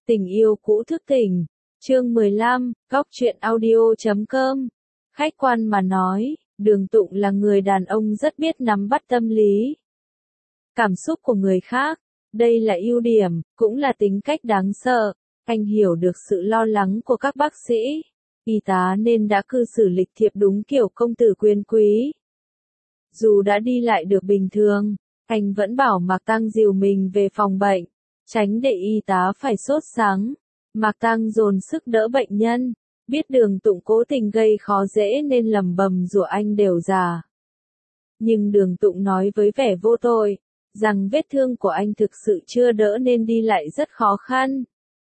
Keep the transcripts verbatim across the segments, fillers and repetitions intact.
Tình yêu cũ thức tỉnh. Chương mười lăm, góc truyện audio chấm com. Khách quan mà nói, Đường Tụng là người đàn ông rất biết nắm bắt tâm lý, cảm xúc của người khác. Đây là ưu điểm, cũng là tính cách đáng sợ. Anh hiểu được sự lo lắng của các bác sĩ, y tá nên đã cư xử lịch thiệp đúng kiểu công tử quyền quý. Dù đã đi lại được bình thường, anh vẫn bảo Mạc Tăng dìu mình về phòng bệnh, tránh để y tá phải sốt sắng. Mạc Tăng dồn sức đỡ bệnh nhân, biết Đường Tụng cố tình gây khó dễ nên lầm bầm rủa anh đều già. Nhưng Đường Tụng nói với vẻ vô tội, rằng vết thương của anh thực sự chưa đỡ nên đi lại rất khó khăn.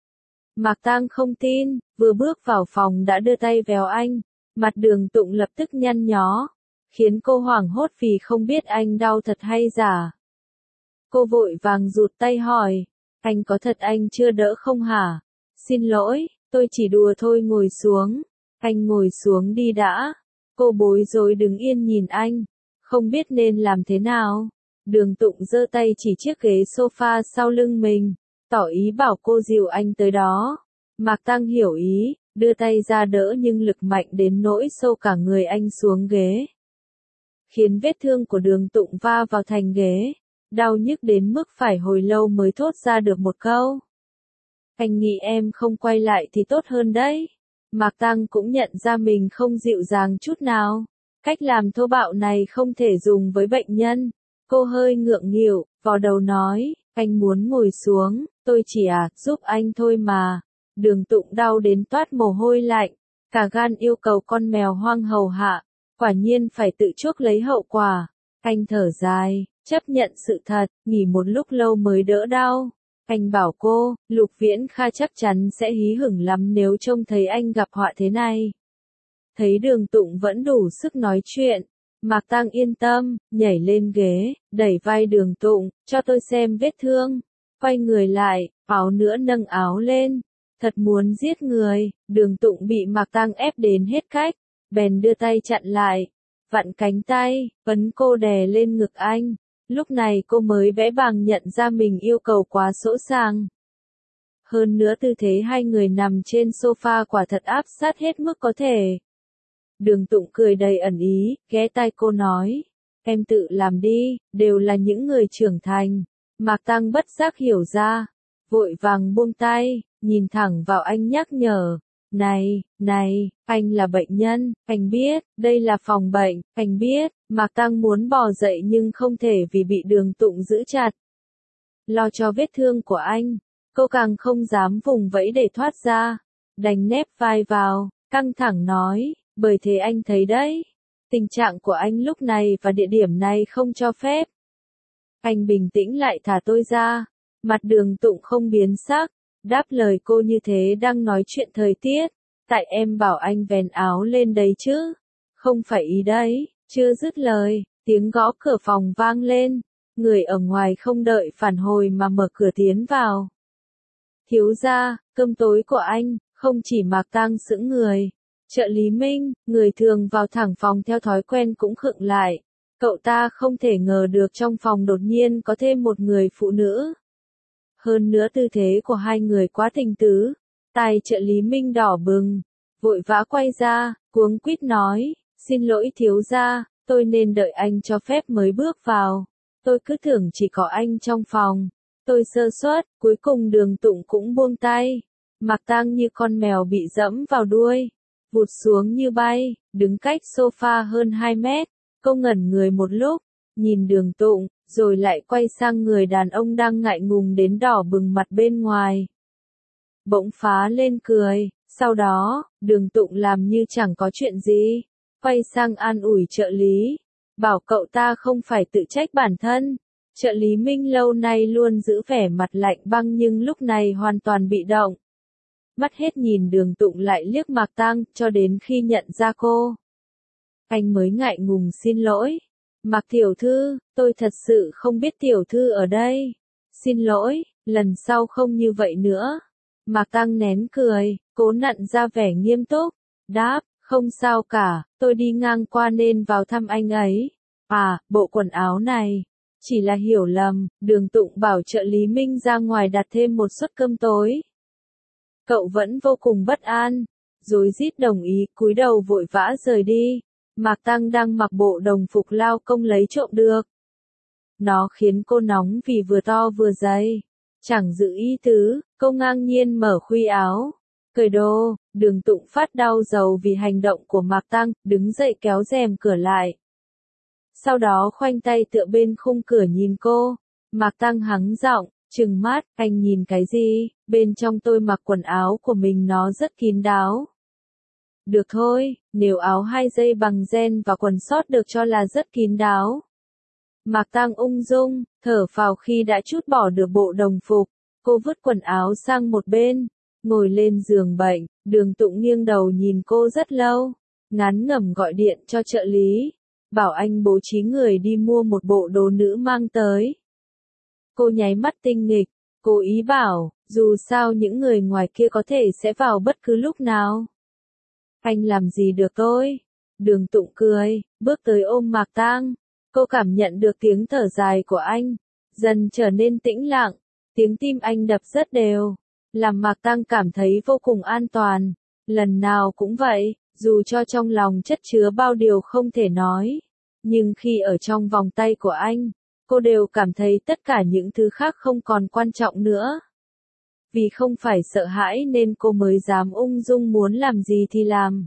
Mạc Tăng không tin, vừa bước vào phòng đã đưa tay véo anh, mặt Đường Tụng lập tức nhăn nhó, khiến cô hoảng hốt vì không biết anh đau thật hay giả. Cô vội vàng rụt tay hỏi, anh có thật anh chưa đỡ không hả? Xin lỗi, tôi chỉ đùa thôi, ngồi xuống. Anh ngồi xuống đi đã. Cô bối rối đứng yên nhìn anh, không biết nên làm thế nào. Đường Tụng giơ tay chỉ chiếc ghế sofa sau lưng mình, tỏ ý bảo cô dìu anh tới đó. Mạc Tăng hiểu ý, đưa tay ra đỡ nhưng lực mạnh đến nỗi xô cả người anh xuống ghế, khiến vết thương của Đường Tụng va vào thành ghế, đau nhức đến mức phải hồi lâu mới thốt ra được một câu. Anh nghĩ em không quay lại thì tốt hơn đấy. Mạc Tăng cũng nhận ra mình không dịu dàng chút nào. Cách làm thô bạo này không thể dùng với bệnh nhân. Cô hơi ngượng nghịu, vò đầu nói, anh muốn ngồi xuống, tôi chỉ à, giúp anh thôi mà. Đường Tụng đau đến toát mồ hôi lạnh, cả gan yêu cầu con mèo hoang hầu hạ, quả nhiên phải tự chuốc lấy hậu quả. Anh thở dài, chấp nhận sự thật, nghỉ một lúc lâu mới đỡ đau. Anh bảo cô, Lục Viễn Kha chắc chắn sẽ hí hửng lắm nếu trông thấy anh gặp họa thế này. Thấy Đường Tụng vẫn đủ sức nói chuyện, Mạc Tăng yên tâm, nhảy lên ghế, đẩy vai Đường Tụng, cho tôi xem vết thương. Quay người lại, áo nữa nâng áo lên, thật muốn giết người. Đường Tụng bị Mạc Tăng ép đến hết cách, bèn đưa tay chặn lại, vặn cánh tay, ấn cô đè lên ngực anh. Lúc này cô mới vẽ vàng nhận ra mình yêu cầu quá sỗ sàng. Hơn nữa tư thế hai người nằm trên sofa quả thật áp sát hết mức có thể. Đường Tụng cười đầy ẩn ý, ghé tai cô nói, em tự làm đi, đều là những người trưởng thành. Mạc Tăng bất giác hiểu ra, vội vàng buông tay, nhìn thẳng vào anh nhắc nhở. Này, này, anh là bệnh nhân, anh biết, đây là phòng bệnh, anh biết. Mạc Tăng muốn bò dậy nhưng không thể vì bị Đường Tụng giữ chặt. Lo cho vết thương của anh, cô càng không dám vùng vẫy để thoát ra, đành nép vai vào, căng thẳng nói, bởi thế anh thấy đấy, tình trạng của anh lúc này và địa điểm này không cho phép. Anh bình tĩnh lại thả tôi ra, mặt Đường Tụng không biến sắc, đáp lời cô như thế đang nói chuyện thời tiết, tại em bảo anh vén áo lên đấy chứ, không phải ý đấy. Chưa dứt lời, tiếng gõ cửa phòng vang lên, người ở ngoài không đợi phản hồi mà mở cửa tiến vào. Thiếu gia, cơm tối của anh. Không chỉ Mạc Tăng sững người, trợ lý Minh, người thường vào thẳng phòng theo thói quen cũng khựng lại. Cậu ta không thể ngờ được trong phòng đột nhiên có thêm một người phụ nữ. Hơn nữa tư thế của hai người quá tình tứ, tai trợ lý Minh đỏ bừng, vội vã quay ra, cuống quýt nói. Xin lỗi thiếu gia, tôi nên đợi anh cho phép mới bước vào. Tôi cứ tưởng chỉ có anh trong phòng. Tôi sơ suất, cuối cùng Đường Tụng cũng buông tay. Mạc Tăng như con mèo bị dẫm vào đuôi, vụt xuống như bay, đứng cách sofa hơn hai mét. Cô ngẩn người một lúc, nhìn Đường Tụng, rồi lại quay sang người đàn ông đang ngại ngùng đến đỏ bừng mặt bên ngoài. Bỗng phá lên cười, sau đó, Đường Tụng làm như chẳng có chuyện gì. Quay sang an ủi trợ lý, bảo cậu ta không phải tự trách bản thân. Trợ lý Minh lâu nay luôn giữ vẻ mặt lạnh băng nhưng lúc này hoàn toàn bị động. Mắt hết nhìn Đường Tụng lại liếc Mạc Tăng, cho đến khi nhận ra cô. Anh mới ngại ngùng xin lỗi. Mạc tiểu thư, tôi thật sự không biết tiểu thư ở đây. Xin lỗi, lần sau không như vậy nữa. Mạc Tăng nén cười, cố nặn ra vẻ nghiêm túc, đáp. Không sao cả, tôi đi ngang qua nên vào thăm anh ấy. À, bộ quần áo này, chỉ là hiểu lầm. Đường Tụng bảo trợ lý Minh ra ngoài đặt thêm một suất cơm tối. Cậu vẫn vô cùng bất an, rối rít đồng ý, cúi đầu vội vã rời đi. Mạc Tăng đang mặc bộ đồng phục lao công lấy trộm được. Nó khiến cô nóng vì vừa to vừa dày. Chẳng giữ ý tứ, cô ngang nhiên mở khuy áo. Cởi đồ, Đường Tụng phát đau đầu vì hành động của Mạc Tăng, đứng dậy kéo rèm cửa lại. Sau đó khoanh tay tựa bên khung cửa nhìn cô. Mạc Tăng hắng giọng, trừng mắt, anh nhìn cái gì, bên trong tôi mặc quần áo của mình nó rất kín đáo. Được thôi, nếu áo hai dây bằng ren và quần sót được cho là rất kín đáo. Mạc Tăng ung dung, thở phào khi đã trút bỏ được bộ đồng phục. Cô vứt quần áo sang một bên, ngồi lên giường bệnh. Đường Tụng nghiêng đầu nhìn cô rất lâu, ngán ngẩm gọi điện cho trợ lý, bảo anh bố trí người đi mua một bộ đồ nữ mang tới. Cô nháy mắt tinh nghịch, cố ý bảo, dù sao những người ngoài kia có thể sẽ vào bất cứ lúc nào. Anh làm gì được tôi? Đường Tụng cười, bước tới ôm Mạc Tăng. Cô cảm nhận được tiếng thở dài của anh, dần trở nên tĩnh lặng, tiếng tim anh đập rất đều, làm Mạc Tăng cảm thấy vô cùng an toàn. Lần nào cũng vậy, dù cho trong lòng chất chứa bao điều không thể nói, nhưng khi ở trong vòng tay của anh, cô đều cảm thấy tất cả những thứ khác không còn quan trọng nữa. Vì không phải sợ hãi nên cô mới dám ung dung muốn làm gì thì làm.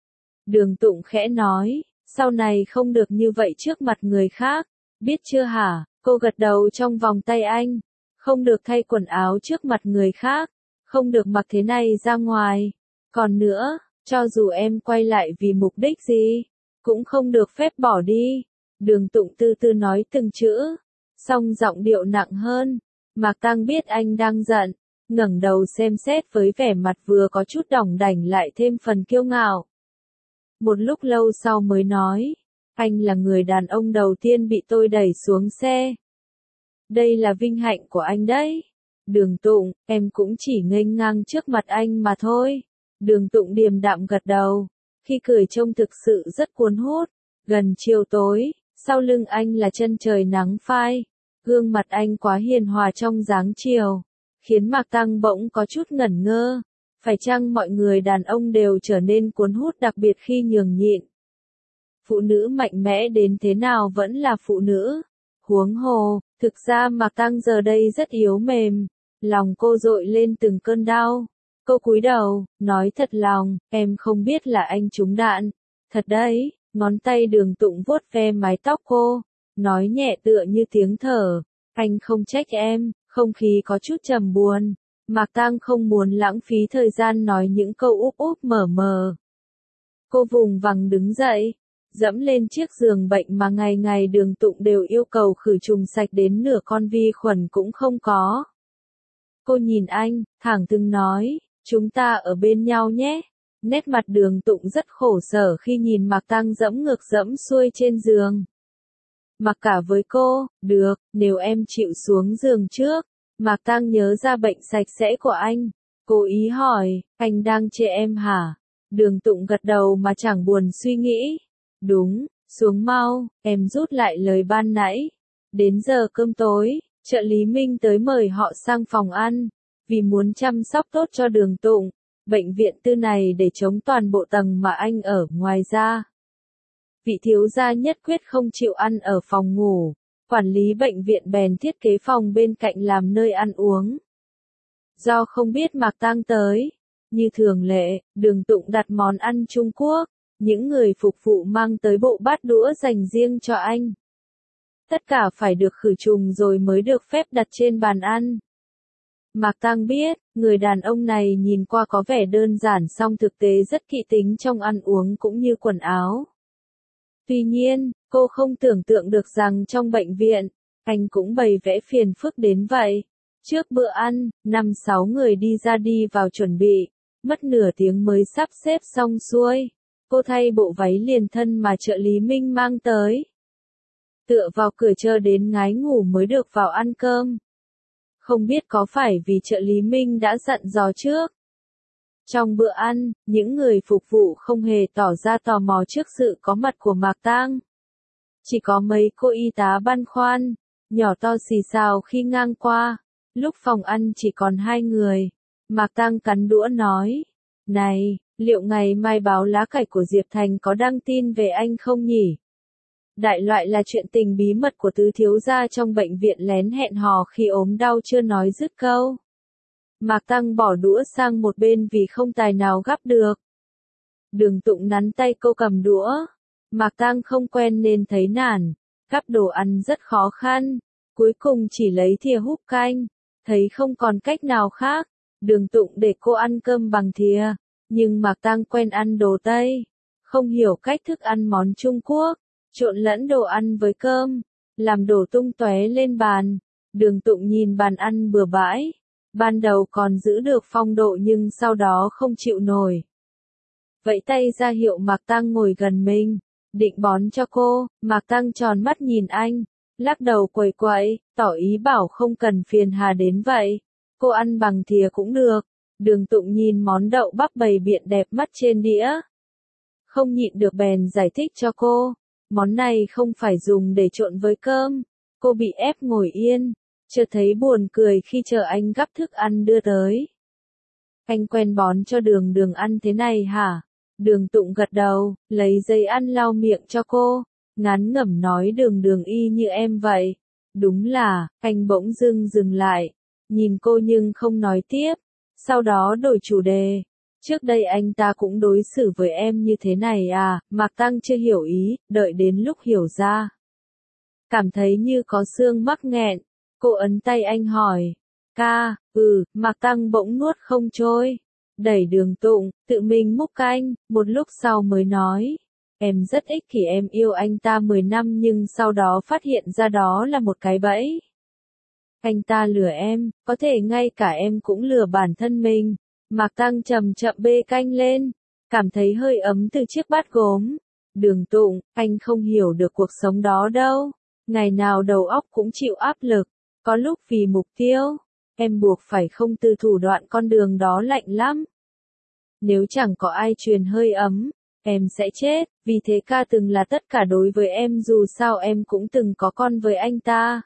Đường Tụng khẽ nói, sau này không được như vậy trước mặt người khác, biết chưa hả? Cô gật đầu trong vòng tay anh, không được thay quần áo trước mặt người khác, không được mặc thế này ra ngoài. Còn nữa, cho dù em quay lại vì mục đích gì, cũng không được phép bỏ đi. Đường Tụng từ từ nói từng chữ, song giọng điệu nặng hơn. Mạc Tăng biết anh đang giận, ngẩng đầu xem xét với vẻ mặt vừa có chút đỏng đảnh lại thêm phần kiêu ngạo. Một lúc lâu sau mới nói, anh là người đàn ông đầu tiên bị tôi đẩy xuống xe. Đây là vinh hạnh của anh đấy. Đường Tụng, em cũng chỉ nghênh ngang trước mặt anh mà thôi. Đường Tụng điềm đạm gật đầu, khi cười trông thực sự rất cuốn hút. Gần chiều tối, sau lưng anh là chân trời nắng phai, gương mặt anh quá hiền hòa trong dáng chiều, khiến Mạc Tăng bỗng có chút ngẩn ngơ. Phải chăng mọi người đàn ông đều trở nên cuốn hút đặc biệt khi nhường nhịn? Phụ nữ mạnh mẽ đến thế nào vẫn là phụ nữ. Huống hồ, thực ra Mạc Tăng giờ đây rất yếu mềm, lòng cô dội lên từng cơn đau. Cô cúi đầu, nói thật lòng, em không biết là anh trúng đạn. Thật đấy, ngón tay Đường Tụng vuốt ve mái tóc cô, nói nhẹ tựa như tiếng thở. Anh không trách em, không khí có chút trầm buồn. Mạc Tăng không muốn lãng phí thời gian nói những câu úp úp mở mờ. Cô vùng vằng đứng dậy, dẫm lên chiếc giường bệnh mà ngày ngày Đường Tụng đều yêu cầu khử trùng sạch đến nửa con vi khuẩn cũng không có. Cô nhìn anh, thẳng thừng nói, chúng ta ở bên nhau nhé. Nét mặt Đường Tụng rất khổ sở khi nhìn Mạc Tăng dẫm ngược dẫm xuôi trên giường. Mặc cả với cô, được, nếu em chịu xuống giường trước. Mạc Tăng nhớ ra bệnh sạch sẽ của anh, cố ý hỏi, anh đang chê em hả? Đường Tụng gật đầu mà chẳng buồn suy nghĩ. Đúng, xuống mau, em rút lại lời ban nãy. Đến giờ cơm tối, trợ lý Minh tới mời họ sang phòng ăn, vì muốn chăm sóc tốt cho Đường Tụng. Bệnh viện tư này để chống toàn bộ tầng mà anh ở. Ngoài ra, vị thiếu gia nhất quyết không chịu ăn ở phòng ngủ. Quản lý bệnh viện bèn thiết kế phòng bên cạnh làm nơi ăn uống. Do không biết Mạc Tăng tới, như thường lệ, Đường Tụng đặt món ăn Trung Quốc, những người phục vụ mang tới bộ bát đũa dành riêng cho anh. Tất cả phải được khử trùng rồi mới được phép đặt trên bàn ăn. Mạc Tăng biết, người đàn ông này nhìn qua có vẻ đơn giản song thực tế rất kỹ tính trong ăn uống cũng như quần áo. Tuy nhiên, cô không tưởng tượng được rằng trong bệnh viện, anh cũng bày vẽ phiền phức đến vậy. Trước bữa ăn, năm sáu người đi ra đi vào chuẩn bị, mất nửa tiếng mới sắp xếp xong xuôi. Cô thay bộ váy liền thân mà trợ lý Minh mang tới. Tựa vào cửa chờ đến ngái ngủ mới được vào ăn cơm. Không biết có phải vì trợ lý Minh đã dặn dò trước. Trong bữa ăn, những người phục vụ không hề tỏ ra tò mò trước sự có mặt của Mạc Tăng. Chỉ có mấy cô y tá băn khoăn, nhỏ to xì xào khi ngang qua. Lúc phòng ăn chỉ còn hai người, Mạc Tăng cắn đũa nói. Này, liệu ngày mai báo lá cải của Diệp Thành có đăng tin về anh không nhỉ? Đại loại là chuyện tình bí mật của tứ thiếu gia trong bệnh viện lén hẹn hò khi ốm đau chưa nói dứt câu. Mạc Tăng bỏ đũa sang một bên vì không tài nào gắp được. Đường Tụng nắn tay cô cầm đũa. Mạc Tăng không quen nên thấy nản. Gắp đồ ăn rất khó khăn. Cuối cùng chỉ lấy thìa húp canh. Thấy không còn cách nào khác. Đường Tụng để cô ăn cơm bằng thìa. Nhưng Mạc Tăng quen ăn đồ Tây. Không hiểu cách thức ăn món Trung Quốc. Trộn lẫn đồ ăn với cơm. Làm đổ tung tóe lên bàn. Đường Tụng nhìn bàn ăn bừa bãi. Ban đầu còn giữ được phong độ nhưng sau đó không chịu nổi. Vẫy tay ra hiệu Mạc Tăng ngồi gần mình. Định bón cho cô. Mạc Tăng tròn mắt nhìn anh. Lắc đầu quẩy quẩy. Tỏ ý bảo không cần phiền hà đến vậy. Cô ăn bằng thìa cũng được. Đường Tụng nhìn món đậu bắp bầy biện đẹp mắt trên đĩa. Không nhịn được bèn giải thích cho cô. Món này không phải dùng để trộn với cơm. Cô bị ép ngồi yên. Chợt thấy buồn cười khi chờ anh gắp thức ăn đưa tới. Anh quen bón cho Đường Đường ăn thế này hả? Đường Tụng gật đầu, lấy giấy ăn lau miệng cho cô. Ngán ngẩm nói Đường Đường y như em vậy. Đúng là, anh bỗng dưng dừng lại. Nhìn cô nhưng không nói tiếp. Sau đó đổi chủ đề. Trước đây anh ta cũng đối xử với em như thế này à? Mạc Tăng chưa hiểu ý, đợi đến lúc hiểu ra. Cảm thấy như có xương mắc nghẹn. Cô ấn tay anh hỏi. Ca, ừ, Mạc Tăng bỗng nuốt không trôi. Đẩy Đường Tụng, tự mình múc canh, một lúc sau mới nói. Em rất ích kỷ, em yêu anh ta mười năm nhưng sau đó phát hiện ra đó là một cái bẫy. Anh ta lừa em, có thể ngay cả em cũng lừa bản thân mình. Mạc Tăng chậm chậm bê canh lên, cảm thấy hơi ấm từ chiếc bát gốm. Đường Tụng, anh không hiểu được cuộc sống đó đâu. Ngày nào đầu óc cũng chịu áp lực. Có lúc vì mục tiêu, em buộc phải không từ thủ đoạn con đường đó lạnh lắm. Nếu chẳng có ai truyền hơi ấm, em sẽ chết, vì thế ca từng là tất cả đối với em dù sao em cũng từng có con với anh ta.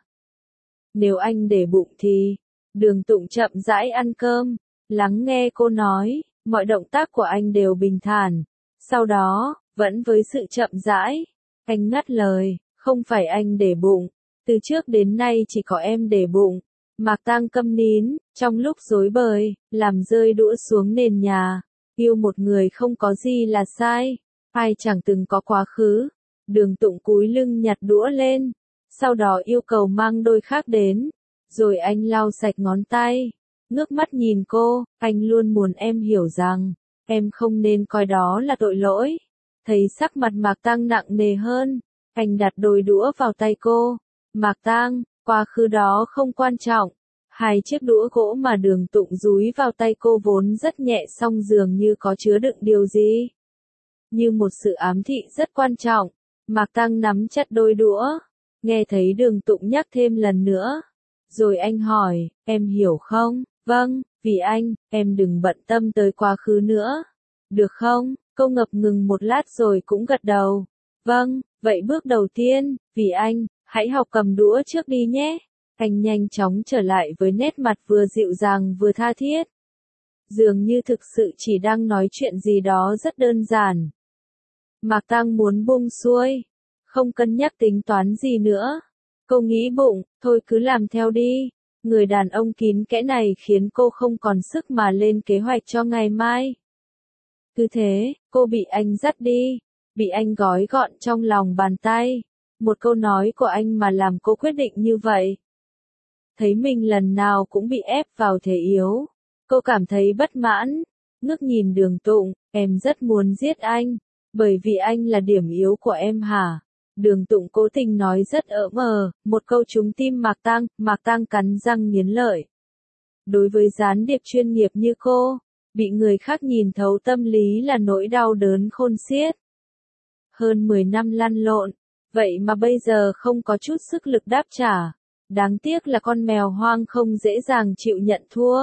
Nếu anh để bụng thì, Đường Tụng chậm rãi ăn cơm, lắng nghe cô nói, mọi động tác của anh đều bình thản. Sau đó, vẫn với sự chậm rãi, anh ngắt lời, không phải anh để bụng. Từ trước đến nay chỉ có em để bụng. Mạc Tăng câm nín, trong lúc rối bời, làm rơi đũa xuống nền nhà. Yêu một người không có gì là sai. Ai chẳng từng có quá khứ. Đường Tụng cúi lưng nhặt đũa lên. Sau đó yêu cầu mang đôi khác đến. Rồi anh lau sạch ngón tay. Ngước mắt nhìn cô, anh luôn muốn em hiểu rằng, em không nên coi đó là tội lỗi. Thấy sắc mặt Mạc Tăng nặng nề hơn, anh đặt đôi đũa vào tay cô. Mạc Tăng, quá khứ đó không quan trọng. Hai chiếc đũa gỗ mà Đường Tụng dúi vào tay cô vốn rất nhẹ song dường như có chứa đựng điều gì. Như một sự ám thị rất quan trọng. Mạc Tăng nắm chặt đôi đũa. Nghe thấy Đường Tụng nhắc thêm lần nữa. Rồi anh hỏi, em hiểu không? Vâng, vì anh, em đừng bận tâm tới quá khứ nữa. Được không? Cô ngập ngừng một lát rồi cũng gật đầu. Vâng, vậy bước đầu tiên, vì anh, hãy học cầm đũa trước đi nhé. Anh nhanh chóng trở lại với nét mặt vừa dịu dàng vừa tha thiết. Dường như thực sự chỉ đang nói chuyện gì đó rất đơn giản. Mạc Tăng muốn buông xuôi, không cân nhắc tính toán gì nữa. Cô nghĩ bụng, thôi cứ làm theo đi. Người đàn ông kín kẽ này khiến cô không còn sức mà lên kế hoạch cho ngày mai. Cứ thế, cô bị anh dắt đi, bị anh gói gọn trong lòng bàn tay. Một câu nói của anh mà làm cô quyết định như vậy. Thấy mình lần nào cũng bị ép vào thế yếu. Cô cảm thấy bất mãn, ngước nhìn Đường Tụng, em rất muốn giết anh, bởi vì anh là điểm yếu của em hả? Đường Tụng cố tình nói rất ỡ mờ, một câu trúng tim Mạc Tăng, Mạc Tăng cắn răng nghiến lợi. Đối với gián điệp chuyên nghiệp như cô, bị người khác nhìn thấu tâm lý là nỗi đau đớn khôn xiết. Hơn mười năm lăn lộn, vậy mà bây giờ không có chút sức lực đáp trả. Đáng tiếc là con mèo hoang không dễ dàng chịu nhận thua.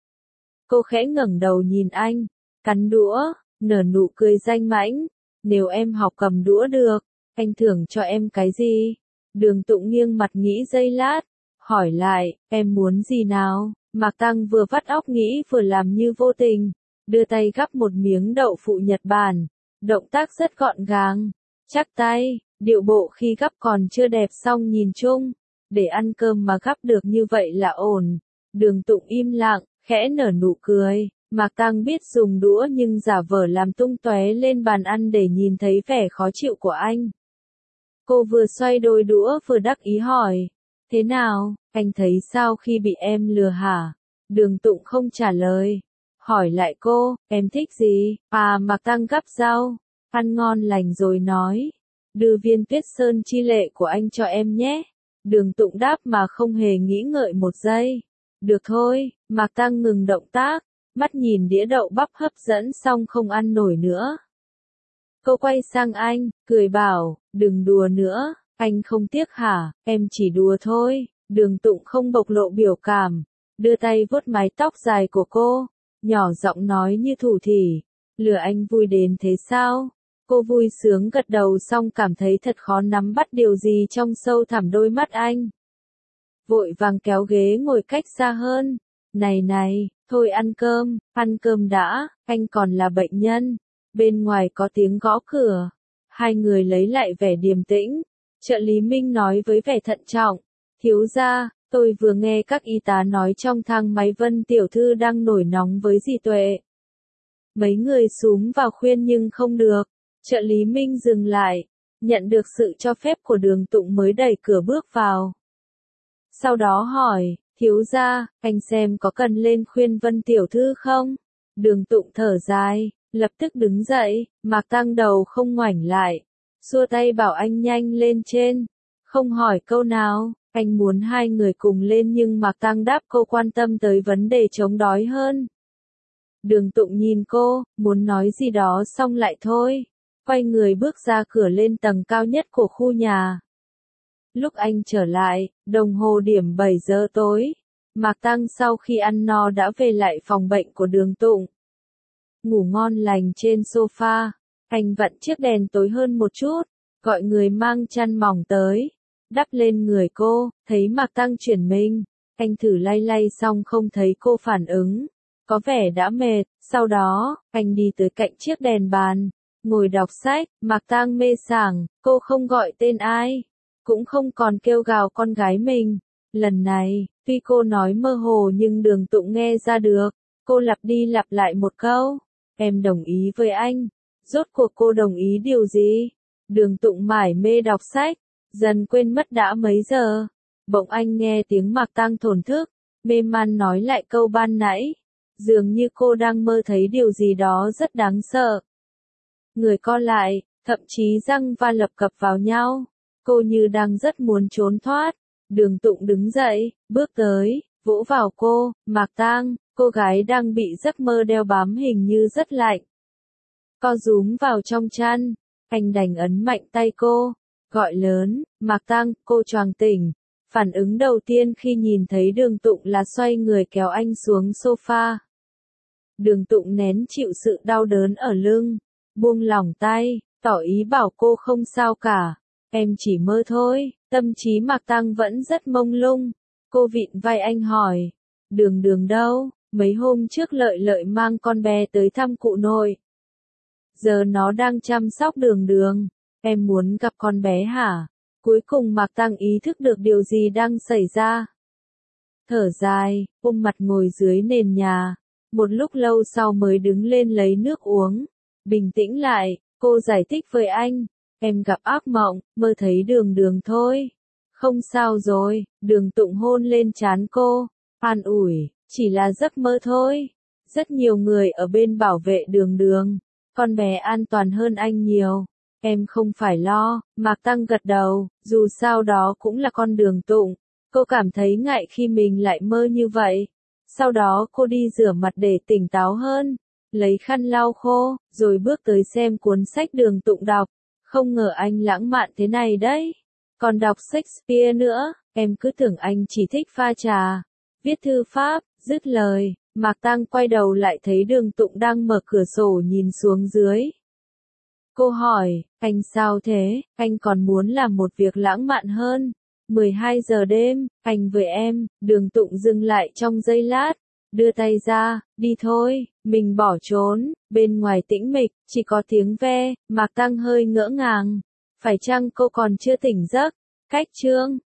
Cô khẽ ngẩng đầu nhìn anh, cắn đũa, nở nụ cười danh mãnh. Nếu em học cầm đũa được, anh thưởng cho em cái gì? Đường Tụng nghiêng mặt nghĩ giây lát, hỏi lại, em muốn gì nào? Mạc Tăng vừa vắt óc nghĩ vừa làm như vô tình, đưa tay gắp một miếng đậu phụ Nhật Bản, động tác rất gọn gàng, chắc tay, điệu bộ khi gắp còn chưa đẹp song nhìn chung, để ăn cơm mà gắp được như vậy là ổn. Đường Tụng im lặng, khẽ nở nụ cười, Mạc Tăng biết dùng đũa nhưng giả vờ làm tung tóe lên bàn ăn để nhìn thấy vẻ khó chịu của anh. Cô vừa xoay đôi đũa vừa đắc ý hỏi, thế nào, anh thấy sao khi bị em lừa hả? Đường Tụng không trả lời, hỏi lại cô, em thích gì? À, Mạc Tăng gắp rau, ăn ngon lành rồi nói, đưa viên Tuyết Sơn chi lệ của anh cho em nhé. Đường Tụng đáp mà không hề nghĩ ngợi một giây. Được thôi, Mạc Tăng ngừng động tác, mắt nhìn đĩa đậu bắp hấp dẫn xong không ăn nổi nữa. Cô quay sang anh, cười bảo, đừng đùa nữa, anh không tiếc hả, em chỉ đùa thôi. Đường Tụng không bộc lộ biểu cảm, đưa tay vuốt mái tóc dài của cô, nhỏ giọng nói như thủ thỉ, lừa anh vui đến thế sao? Cô vui sướng gật đầu xong cảm thấy thật khó nắm bắt điều gì trong sâu thẳm đôi mắt anh. Vội vàng kéo ghế ngồi cách xa hơn, này này, thôi ăn cơm, ăn cơm đã, anh còn là bệnh nhân. Bên ngoài có tiếng gõ cửa, hai người lấy lại vẻ điềm tĩnh, trợ lý Minh nói với vẻ thận trọng, thiếu gia, tôi vừa nghe các y tá nói trong thang máy Vân tiểu thư đang nổi nóng với dì Tuệ. Mấy người xúm vào khuyên nhưng không được, trợ lý Minh dừng lại, nhận được sự cho phép của Đường Tụng mới đẩy cửa bước vào. Sau đó hỏi, thiếu gia, anh xem có cần lên khuyên Vân tiểu thư không? Đường Tụng thở dài, lập tức đứng dậy, Mạc Tăng đầu không ngoảnh lại, xua tay bảo anh nhanh lên trên, không hỏi câu nào. Anh muốn hai người cùng lên nhưng Mạc Tăng đáp cô quan tâm tới vấn đề chống đói hơn. Đường Tụng nhìn cô, muốn nói gì đó xong lại thôi, quay người bước ra cửa lên tầng cao nhất của khu nhà. Lúc anh trở lại, đồng hồ điểm bảy giờ tối, Mạc Tăng sau khi ăn no đã về lại phòng bệnh của Đường Tụng. Ngủ ngon lành trên sofa, anh vặn chiếc đèn tối hơn một chút, gọi người mang chăn mỏng tới. Đắp lên người cô, thấy Mạc Tăng chuyển mình, anh thử lay lay xong không thấy cô phản ứng, có vẻ đã mệt, sau đó, anh đi tới cạnh chiếc đèn bàn, ngồi đọc sách, Mạc Tăng mê sảng, cô không gọi tên ai, cũng không còn kêu gào con gái mình. Lần này, tuy cô nói mơ hồ nhưng Đường Tụng nghe ra được, cô lặp đi lặp lại một câu, em đồng ý với anh. Rốt cuộc cô đồng ý điều gì? Đường Tụng mải mê đọc sách, dần quên mất đã mấy giờ. Bỗng anh nghe tiếng Mạc Tăng thổn thức, mê man nói lại câu ban nãy. Dường như cô đang mơ thấy điều gì đó rất đáng sợ. Người co lại, thậm chí răng va lập cập vào nhau. Cô như đang rất muốn trốn thoát. Đường Tụng đứng dậy, bước tới, vỗ vào cô, Mạc Tăng, cô gái đang bị giấc mơ đeo bám hình như rất lạnh. Co rúm vào trong chăn, anh đành ấn mạnh tay cô. Gọi lớn, Mạc Tăng, cô choàng tỉnh. Phản ứng đầu tiên khi nhìn thấy Đường Tụng là xoay người kéo anh xuống sofa. Đường Tụng nén chịu sự đau đớn ở lưng, buông lỏng tay, tỏ ý bảo cô không sao cả. Em chỉ mơ thôi, tâm trí Mạc Tăng vẫn rất mông lung. Cô vịn vai anh hỏi, Đường Đường đâu? Mấy hôm trước Lợi Lợi mang con bé tới thăm cụ nội. Giờ nó đang chăm sóc Đường Đường. Em muốn gặp con bé hả? Cuối cùng Mạc Tăng ý thức được điều gì đang xảy ra. Thở dài, ôm mặt ngồi dưới nền nhà. Một lúc lâu sau mới đứng lên lấy nước uống. Bình tĩnh lại, cô giải thích với anh. Em gặp ác mộng, mơ thấy Đường Đường thôi. Không sao rồi, Đường Tụng hôn lên trán cô. An ủi, chỉ là giấc mơ thôi. Rất nhiều người ở bên bảo vệ Đường Đường. Con bé an toàn hơn anh nhiều. Em không phải lo, Mạc Tăng gật đầu, dù sao đó cũng là con Đường Tụng. Cô cảm thấy ngại khi mình lại mơ như vậy. Sau đó cô đi rửa mặt để tỉnh táo hơn, lấy khăn lau khô, rồi bước tới xem cuốn sách Đường Tụng đọc. Không ngờ anh lãng mạn thế này đấy. Còn đọc Shakespeare nữa, em cứ tưởng anh chỉ thích pha trà, viết thư pháp, dứt lời. Mạc Tăng quay đầu lại thấy Đường Tụng đang mở cửa sổ nhìn xuống dưới. Cô hỏi, anh sao thế, anh còn muốn làm một việc lãng mạn hơn. mười hai giờ đêm, anh với em, Đường Tụng dừng lại trong giây lát, đưa tay ra, đi thôi, mình bỏ trốn, bên ngoài tĩnh mịch, chỉ có tiếng ve, Mạc Tăng hơi ngỡ ngàng, phải chăng cô còn chưa tỉnh giấc, cách chương